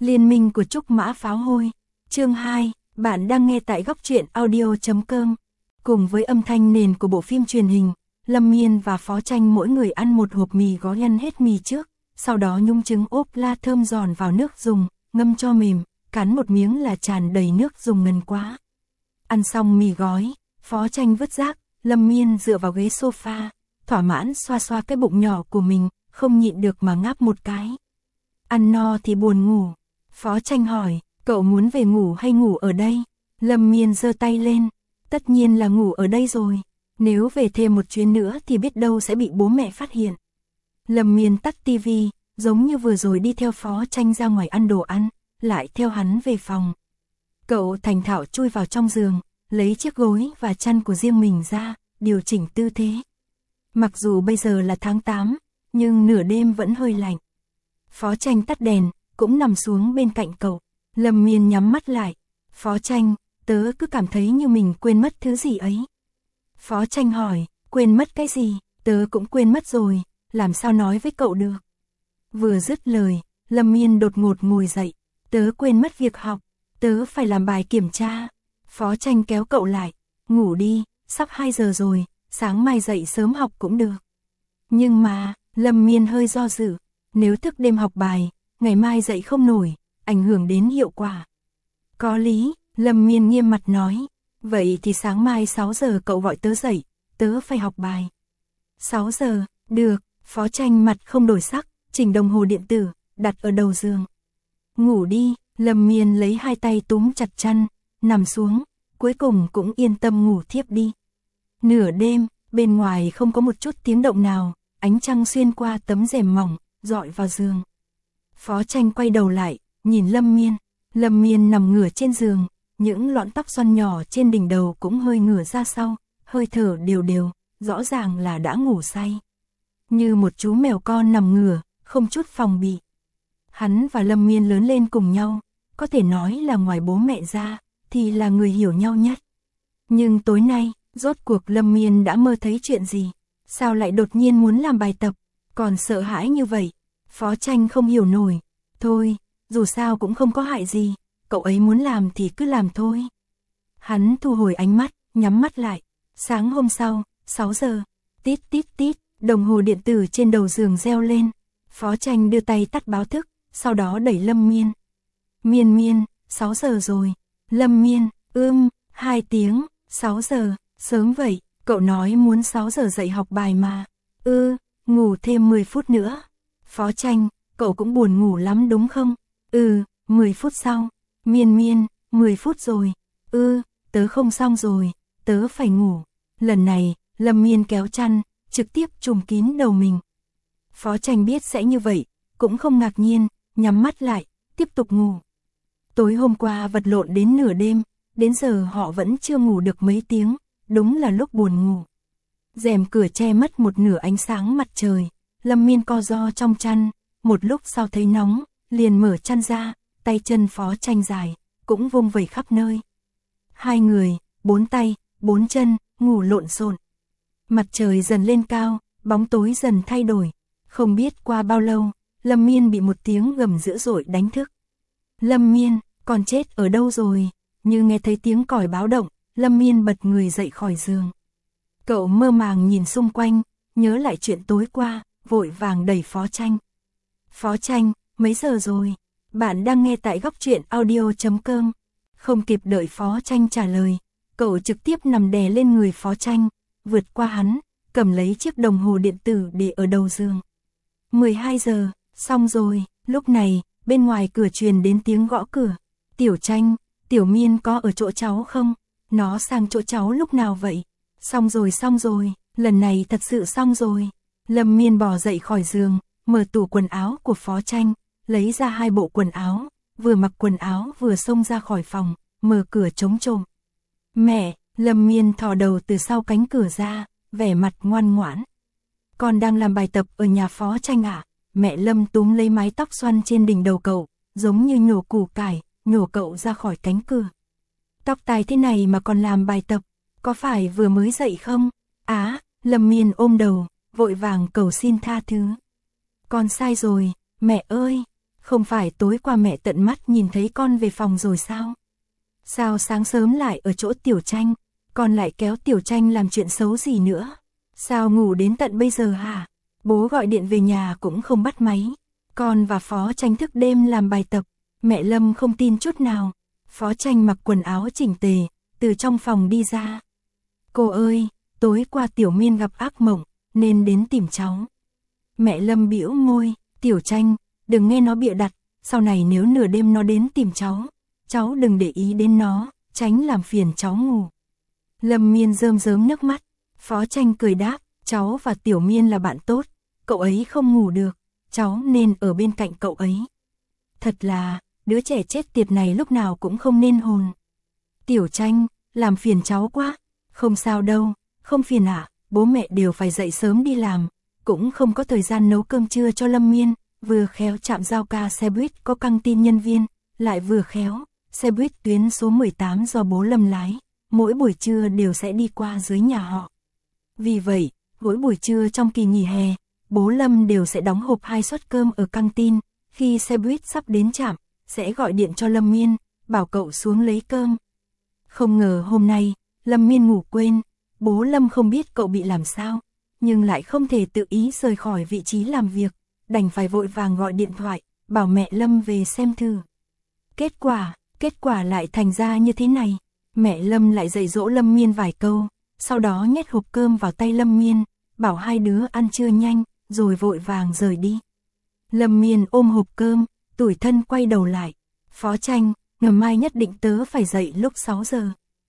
Liên minh của Trúc Mã Pháo Hôi. Chương 2, bạn đang nghe tại góc truyện audio.com. Cùng với âm thanh nền của bộ phim truyền hình, Lâm Miên và Phó Tranh mỗi người ăn một hộp mì gói ăn hết mì trước, sau đó nhúng trứng ốp la thơm giòn vào nước dùng, ngâm cho mềm, cắn một miếng là tràn đầy nước dùng ngần quá. Ăn xong mì gói, Phó Tranh vứt rác, Lâm Miên dựa vào ghế sofa, thỏa mãn xoa xoa cái bụng nhỏ của mình, không nhịn được mà ngáp một cái. Ăn no thì buồn ngủ. Phó Tranh hỏi, cậu muốn về ngủ hay ngủ ở đây? Lâm Miên giơ tay lên, tất nhiên là ngủ ở đây rồi. Nếu về thêm một chuyến nữa thì biết đâu sẽ bị bố mẹ phát hiện. Lâm Miên tắt tivi, giống như vừa rồi đi theo Phó Tranh ra ngoài ăn đồ ăn, lại theo hắn về phòng. Cậu thành thạo chui vào trong giường, lấy chiếc gối và chăn của riêng mình ra, điều chỉnh tư thế. Mặc dù bây giờ là tháng 8, nhưng nửa đêm vẫn hơi lạnh. Phó Tranh tắt đèn, cũng nằm xuống bên cạnh cậu. Lâm Miên nhắm mắt lại. Phó Tranh, tớ cứ cảm thấy như mình quên mất thứ gì ấy. Phó Tranh hỏi, quên mất cái gì? Tớ cũng quên mất rồi, làm sao nói với cậu được? Vừa dứt lời, Lâm Miên đột ngột ngồi dậy. Tớ quên mất việc học, tớ phải làm bài kiểm tra. Phó Tranh kéo cậu lại, ngủ đi, sắp 2 giờ rồi, sáng mai dậy sớm học cũng được. Nhưng mà, Lâm Miên hơi do dự, nếu thức đêm học bài, ngày mai dậy không nổi, ảnh hưởng đến hiệu quả. Có lý, Lâm Miên nghiêm mặt nói, vậy thì sáng mai 6 giờ cậu gọi tớ dậy, tớ phải học bài. 6 giờ, được, Phó Tranh mặt không đổi sắc, chỉnh đồng hồ điện tử, đặt ở đầu giường. Ngủ đi, Lâm Miên lấy hai tay túm chặt chăn, nằm xuống, cuối cùng cũng yên tâm ngủ thiếp đi. Nửa đêm, bên ngoài không có một chút tiếng động nào, ánh trăng xuyên qua tấm rèm mỏng, dọi vào giường. Phó Tranh quay đầu lại, nhìn Lâm Miên. Lâm Miên nằm ngửa trên giường, những lọn tóc xoăn nhỏ trên đỉnh đầu cũng hơi ngửa ra sau, hơi thở đều đều, rõ ràng là đã ngủ say. Như một chú mèo con nằm ngửa, không chút phòng bị. Hắn và Lâm Miên lớn lên cùng nhau, có thể nói là ngoài bố mẹ ra, thì là người hiểu nhau nhất. Nhưng tối nay, rốt cuộc Lâm Miên đã mơ thấy chuyện gì? Sao lại đột nhiên muốn làm bài tập, còn sợ hãi như vậy? Phó Tranh không hiểu nổi. Thôi, dù sao cũng không có hại gì, cậu ấy muốn làm thì cứ làm thôi. Hắn thu hồi ánh mắt, nhắm mắt lại. Sáng hôm sau, 6 giờ, tít tít tít, đồng hồ điện tử trên đầu giường reo lên. Phó Tranh đưa tay tắt báo thức, sau đó đẩy Lâm Miên. Miên Miên, 6 giờ rồi. Lâm Miên, 2 tiếng, 6 giờ, sớm vậy, cậu nói muốn 6 giờ dậy học bài mà. Ngủ thêm 10 phút nữa. Phó Tranh, cậu cũng buồn ngủ lắm đúng không? 10 phút sau. Miên Miên, 10 phút rồi. Tớ không xong rồi, tớ phải ngủ. Lần này, Lâm Miên kéo chăn, trực tiếp trùm kín đầu mình. Phó Tranh biết sẽ như vậy, cũng không ngạc nhiên, nhắm mắt lại, tiếp tục ngủ. Tối hôm qua vật lộn đến nửa đêm, đến giờ họ vẫn chưa ngủ được mấy tiếng, đúng là lúc buồn ngủ. Rèm cửa che mất một nửa ánh sáng mặt trời, Lâm Miên co ro trong chăn, một lúc sau thấy nóng, liền mở chăn ra, tay chân Phó Tranh dài, cũng vung vẩy khắp nơi. Hai người, 4 tay, 4 chân, ngủ lộn xộn. Mặt trời dần lên cao, bóng tối dần thay đổi, không biết qua bao lâu, Lâm Miên bị một tiếng gầm dữ dội đánh thức. Lâm Miên, con chết ở đâu rồi? Như nghe thấy tiếng còi báo động, Lâm Miên bật người dậy khỏi giường. Cậu mơ màng nhìn xung quanh, nhớ lại chuyện tối qua, vội vàng đẩy Phó Tranh. Phó Tranh, mấy giờ rồi? Bạn đang nghe tại góc truyện audio.com. Không kịp đợi Phó Tranh trả lời, cậu trực tiếp nằm đè lên người Phó Tranh, vượt qua hắn, cầm lấy chiếc đồng hồ điện tử để ở đầu giường. 12 giờ, xong rồi. Lúc này, bên ngoài cửa truyền đến tiếng gõ cửa. Tiểu Tranh, Tiểu Miên có ở chỗ cháu không? Nó sang chỗ cháu lúc nào vậy? Xong rồi, lần này thật sự xong rồi. Lâm Miên bò dậy khỏi giường, mở tủ quần áo của Phó Tranh, lấy ra 2 bộ quần áo, vừa mặc quần áo vừa xông ra khỏi phòng, mở cửa trống trộm. Mẹ, Lâm Miên thò đầu từ sau cánh cửa ra, vẻ mặt ngoan ngoãn. Con đang làm bài tập ở nhà Phó Tranh à? Mẹ Lâm túm lấy mái tóc xoăn trên đỉnh đầu cậu, giống như nhổ củ cải, nhổ cậu ra khỏi cánh cửa. Tóc tai thế này mà còn làm bài tập, có phải vừa mới dậy không? Lâm Miên ôm đầu, vội vàng cầu xin tha thứ. Con sai rồi, mẹ ơi. Không phải tối qua mẹ tận mắt nhìn thấy con về phòng rồi sao? Sao sáng sớm lại ở chỗ Tiểu Tranh, con lại kéo Tiểu Tranh làm chuyện xấu gì nữa? Sao ngủ đến tận bây giờ hả? Bố gọi điện về nhà cũng không bắt máy. Con và Phó Tranh thức đêm làm bài tập, mẹ Lâm không tin chút nào. Phó Tranh mặc quần áo chỉnh tề, từ trong phòng đi ra. Cô ơi, tối qua Tiểu Miên gặp ác mộng, nên đến tìm cháu. Mẹ Lâm bĩu môi, Tiểu Tranh, đừng nghe nó bịa đặt, sau này nếu nửa đêm nó đến tìm cháu đừng để ý đến nó, tránh làm phiền cháu ngủ. Lâm Miên rơm rớm nước mắt, Phó Tranh cười đáp, cháu và Tiểu Miên là bạn tốt, cậu ấy không ngủ được, cháu nên ở bên cạnh cậu ấy. Thật là, đứa trẻ chết tiệt này lúc nào cũng không nên hồn. Tiểu Tranh, làm phiền cháu quá, không sao đâu, không phiền ạ, bố mẹ đều phải dậy sớm đi làm, cũng không có thời gian nấu cơm trưa cho Lâm Miên, vừa khéo trạm giao ca xe buýt có căng tin nhân viên, lại vừa khéo, xe buýt tuyến số 18 do bố Lâm lái, mỗi buổi trưa đều sẽ đi qua dưới nhà họ. Vì vậy, mỗi buổi trưa trong kỳ nghỉ hè, bố Lâm đều sẽ đóng hộp 2 suất cơm ở căng tin, khi xe buýt sắp đến trạm, sẽ gọi điện cho Lâm Miên, bảo cậu xuống lấy cơm. Không ngờ hôm nay, Lâm Miên ngủ quên, bố Lâm không biết cậu bị làm sao, nhưng lại không thể tự ý rời khỏi vị trí làm việc, đành phải vội vàng gọi điện thoại, bảo mẹ Lâm về xem thử. Kết quả lại thành ra như thế này, mẹ Lâm lại dạy dỗ Lâm Miên vài câu, sau đó nhét hộp cơm vào tay Lâm Miên, bảo hai đứa ăn trưa nhanh, rồi vội vàng rời đi. Lâm Miên ôm hộp cơm, tủi thân quay đầu lại, Phó Tranh, ngày mai nhất định tớ phải dậy lúc 6 giờ.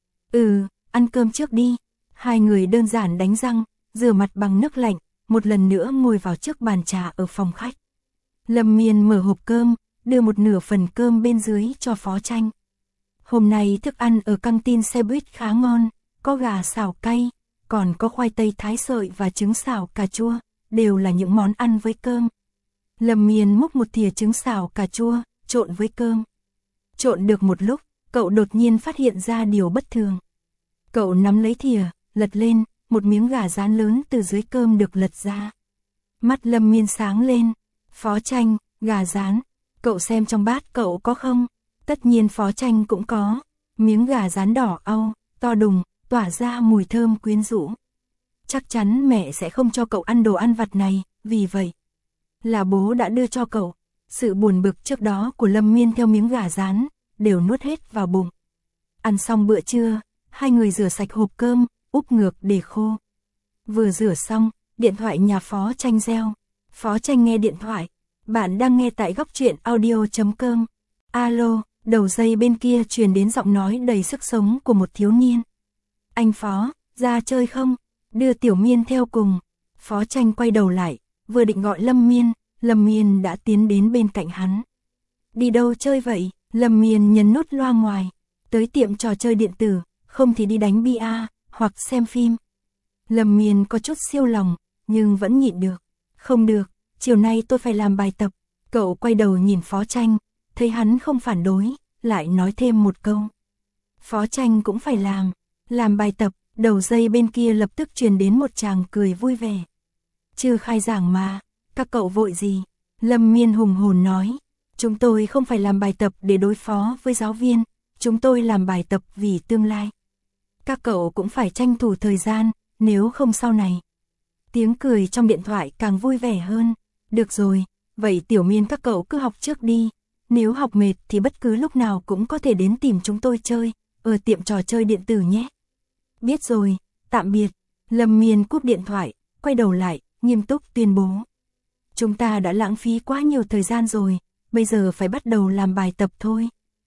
Ăn cơm trước đi. Hai người đơn giản đánh răng, rửa mặt bằng nước lạnh, một lần nữa ngồi vào trước bàn trà ở phòng khách. Lâm Miên mở hộp cơm, đưa một nửa phần cơm bên dưới cho Phó Tranh. Hôm nay thức ăn ở căng tin xe buýt khá ngon, có gà xào cay, còn có khoai tây thái sợi và trứng xào cà chua, đều là những món ăn với cơm. Lâm Miên múc một thìa trứng xào cà chua, trộn với cơm. Trộn được một lúc, cậu đột nhiên phát hiện ra điều bất thường. Cậu nắm lấy thìa, lật lên, một miếng gà rán lớn từ dưới cơm được lật ra. Mắt Lâm Miên sáng lên, Phó Tranh, gà rán, cậu xem trong bát cậu có không? Tất nhiên Phó Tranh cũng có, miếng gà rán đỏ au, to đùng, tỏa ra mùi thơm quyến rũ. Chắc chắn mẹ sẽ không cho cậu ăn đồ ăn vặt này, vì vậy là bố đã đưa cho cậu. Sự buồn bực trước đó của Lâm Miên theo miếng gà rán, đều nuốt hết vào bụng. Ăn xong bữa trưa, hai người rửa sạch hộp cơm, úp ngược để khô. Vừa rửa xong, điện thoại nhà Phó Tranh reo. Phó Tranh nghe điện thoại. Bạn đang nghe tại góc truyện audio.com. Alo, đầu dây bên kia truyền đến giọng nói đầy sức sống của một thiếu niên. Anh Phó, ra chơi không? Đưa Tiểu Miên theo cùng. Phó Tranh quay đầu lại, vừa định gọi Lâm Miên đã tiến đến bên cạnh hắn. Đi đâu chơi vậy? Lâm Miên nhấn nút loa ngoài. Tới tiệm trò chơi điện tử, không thì đi đánh bia, hoặc xem phim. Lâm Miên có chút siêu lòng, nhưng vẫn nhịn được. Không được, chiều nay tôi phải làm bài tập. Cậu quay đầu nhìn Phó Tranh, thấy hắn không phản đối, lại nói thêm một câu. Phó Tranh cũng phải làm bài tập. Đầu dây bên kia lập tức truyền đến một tràng cười vui vẻ. Chưa khai giảng mà, các cậu vội gì? Lâm Miên hùng hồn nói. Chúng tôi không phải làm bài tập để đối phó với giáo viên, chúng tôi làm bài tập vì tương lai. Các cậu cũng phải tranh thủ thời gian, nếu không sau này. Tiếng cười trong điện thoại càng vui vẻ hơn. Được rồi, vậy Tiểu Miên các cậu cứ học trước đi. Nếu học mệt thì bất cứ lúc nào cũng có thể đến tìm chúng tôi chơi, ở tiệm trò chơi điện tử nhé. Biết rồi, tạm biệt. Lâm Miên cúp điện thoại, quay đầu lại, nghiêm túc tuyên bố. Chúng ta đã lãng phí quá nhiều thời gian rồi, bây giờ phải bắt đầu làm bài tập thôi.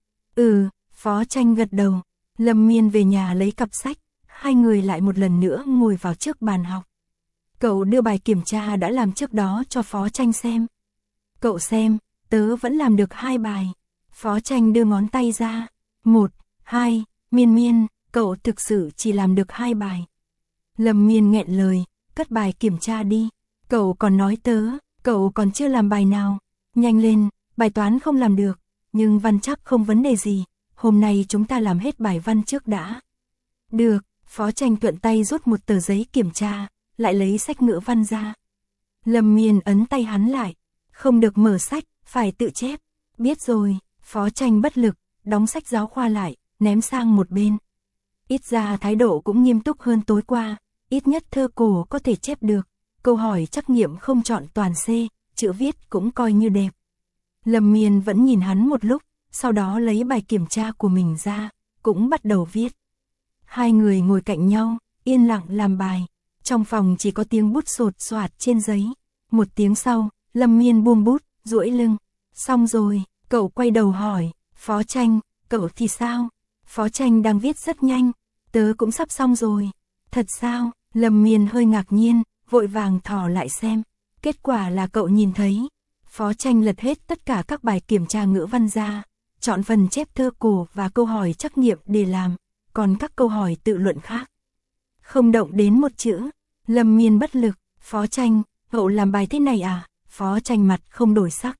Phó Tranh gật đầu. Lâm Miên về nhà lấy cặp sách, hai người lại một lần nữa ngồi vào trước bàn học. Cậu đưa bài kiểm tra đã làm trước đó cho Phó Tranh xem. Cậu xem, tớ vẫn làm được 2 bài. Phó Tranh đưa ngón tay ra. 1, 2, Miên, cậu thực sự chỉ làm được 2 bài. Lâm Miên nghẹn lời, cất bài kiểm tra đi. Cậu còn nói cậu còn chưa làm bài nào. Nhanh lên, bài toán không làm được, nhưng văn chắc không vấn đề gì. Hôm nay chúng ta làm hết bài văn trước đã. Được, Phó Tranh thuận tay rút một tờ giấy kiểm tra, lại lấy sách ngữ văn ra. Lâm Miên ấn tay hắn lại. Không được mở sách, phải tự chép. Biết rồi, Phó Tranh bất lực, đóng sách giáo khoa lại, ném sang một bên. Ít ra thái độ cũng nghiêm túc hơn tối qua, ít nhất thơ cổ có thể chép được, câu hỏi trắc nghiệm không chọn toàn C, chữ viết cũng coi như đẹp. Lâm Miên vẫn nhìn hắn một lúc, sau đó lấy bài kiểm tra của mình ra, cũng bắt đầu viết. Hai người ngồi cạnh nhau, yên lặng làm bài, trong phòng chỉ có tiếng bút sột soạt trên giấy. Một tiếng sau, Lâm Miên buông bút, duỗi lưng. Xong rồi, cậu quay đầu hỏi, Phó Tranh, cậu thì sao? Phó Tranh đang viết rất nhanh, tớ cũng sắp xong rồi. Thật sao? Lâm Miên hơi ngạc nhiên, vội vàng thò lại xem. Kết quả là cậu nhìn thấy. Phó Tranh lật hết tất cả các bài kiểm tra ngữ văn ra, chọn phần chép thơ cổ và câu hỏi trắc nghiệm để làm, còn các câu hỏi tự luận khác không động đến một chữ. Lâm Miên bất lực, Phó Tranh, cậu làm bài thế này à? Phó Tranh mặt không đổi sắc.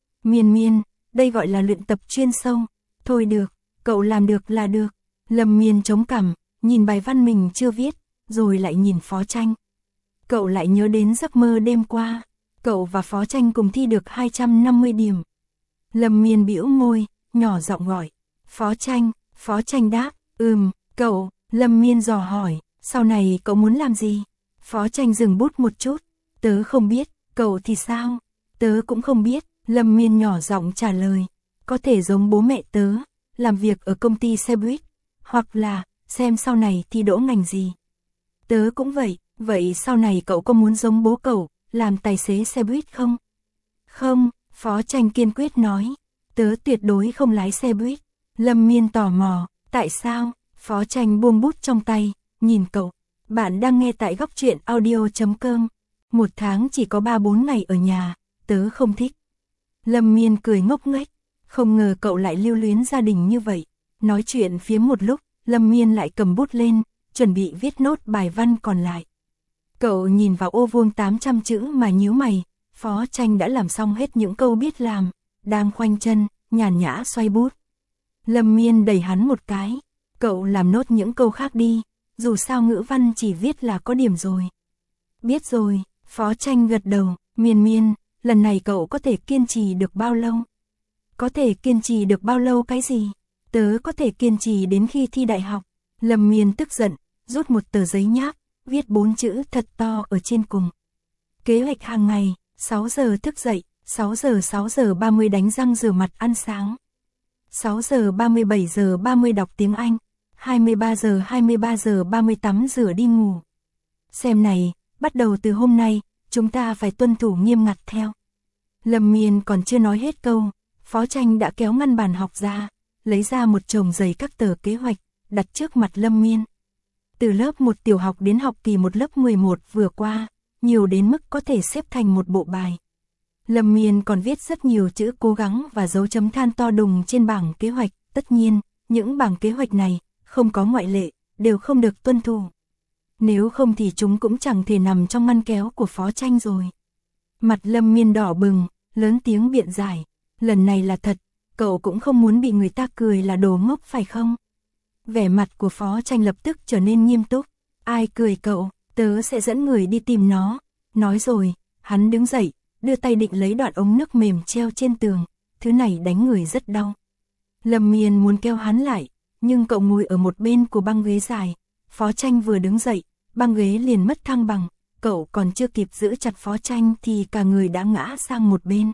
Miên, đây gọi là luyện tập chuyên sâu. Thôi được, cậu làm được là được. Lâm Miên chống cằm, nhìn bài văn mình chưa viết, rồi lại nhìn Phó Tranh. Cậu lại nhớ đến giấc mơ đêm qua, cậu và Phó Tranh cùng thi được 250 điểm. Lâm Miên bĩu môi, nhỏ giọng gọi, Phó Tranh đáp, cậu. Lâm Miên dò hỏi, sau này cậu muốn làm gì? Phó Tranh dừng bút một chút, tớ không biết, cậu thì sao? Tớ cũng không biết. Lâm Miên nhỏ giọng trả lời, có thể giống bố mẹ tớ, làm việc ở công ty xe buýt, hoặc là xem sau này thi đỗ ngành gì. Tớ cũng vậy, vậy sau này cậu có muốn giống bố cậu, làm tài xế xe buýt không? Không, Phó Tranh kiên quyết nói, tớ tuyệt đối không lái xe buýt. Lâm Miên tò mò, tại sao? Phó Tranh buông bút trong tay, nhìn cậu. Bạn đang nghe tại Góc Truyện Audio.com. Một tháng chỉ có 3-4 ngày ở nhà, tớ không thích. Lâm Miên cười ngốc nghếch, không ngờ cậu lại lưu luyến gia đình như vậy. Nói chuyện phiếm một lúc, Lâm Miên lại cầm bút lên, chuẩn bị viết nốt bài văn còn lại. Cậu nhìn vào ô vuông 800 chữ mà nhíu mày, Phó Tranh đã làm xong hết những câu biết làm, đang khoanh chân, nhàn nhã xoay bút. Lâm Miên đẩy hắn một cái, cậu làm nốt những câu khác đi, dù sao ngữ văn chỉ viết là có điểm rồi. Biết rồi, Phó Tranh gật đầu, Miên, lần này cậu có thể kiên trì được bao lâu? Có thể kiên trì được bao lâu cái gì? Tớ có thể kiên trì đến khi thi đại học. Lâm Miên tức giận, rút một tờ giấy nháp, viết 4 chữ thật to ở trên cùng. Kế hoạch hàng ngày, 6 giờ thức dậy, 6 giờ 30 đánh răng rửa mặt ăn sáng. 6 giờ 7 giờ 30 đọc tiếng Anh, 23 giờ 30 tắm rửa đi ngủ. Xem này, bắt đầu từ hôm nay, chúng ta phải tuân thủ nghiêm ngặt theo. Lâm Miên còn chưa nói hết câu, Phó Tranh đã kéo ngăn bàn học ra, lấy ra một chồng dày các tờ kế hoạch, đặt trước mặt Lâm Miên. Từ lớp 1 tiểu học đến học kỳ 1 lớp 11 vừa qua, nhiều đến mức có thể xếp thành một bộ bài. Lâm Miên còn viết rất nhiều chữ cố gắng và dấu chấm than to đùng trên bảng kế hoạch, tất nhiên, những bảng kế hoạch này, không có ngoại lệ, đều không được tuân thủ. Nếu không thì chúng cũng chẳng thể nằm trong ngăn kéo của Phó Tranh rồi. Mặt Lâm Miên đỏ bừng, lớn tiếng biện giải, lần này là thật, cậu cũng không muốn bị người ta cười là đồ ngốc phải không? Vẻ mặt của Phó Tranh lập tức trở nên nghiêm túc, ai cười cậu, tớ sẽ dẫn người đi tìm nó. Nói rồi, hắn đứng dậy, đưa tay định lấy đoạn ống nước mềm treo trên tường, thứ này đánh người rất đau. Lâm Miên muốn kéo hắn lại, nhưng cậu ngồi ở một bên của băng ghế dài, Phó Tranh vừa đứng dậy, băng ghế liền mất thăng bằng, cậu còn chưa kịp giữ chặt Phó Tranh thì cả người đã ngã sang một bên.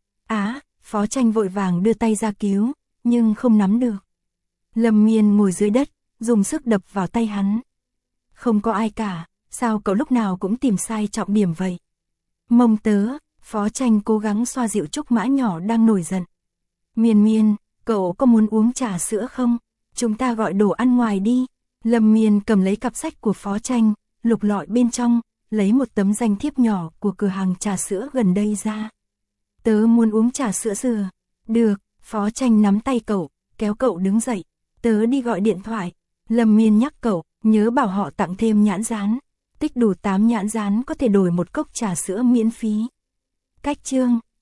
Phó Tranh vội vàng đưa tay ra cứu, nhưng không nắm được. Lâm Miên ngồi dưới đất, dùng sức đập vào tay hắn. Không có ai cả, sao cậu lúc nào cũng tìm sai trọng điểm vậy? Mông tớ, Phó Tranh cố gắng xoa dịu Trúc Mã nhỏ đang nổi giận. Miên, cậu có muốn uống trà sữa không? Chúng ta gọi đồ ăn ngoài đi. Lâm Miên cầm lấy cặp sách của Phó Tranh, lục lọi bên trong, lấy một tấm danh thiếp nhỏ của cửa hàng trà sữa gần đây ra. Tớ muốn uống trà sữa dừa. Được, Phó Tranh nắm tay cậu, kéo cậu đứng dậy. Tớ đi gọi điện thoại. Lâm Miên nhắc cậu, nhớ bảo họ tặng thêm nhãn dán. Tích đủ 8 nhãn dán có thể đổi một cốc trà sữa miễn phí. Cách chương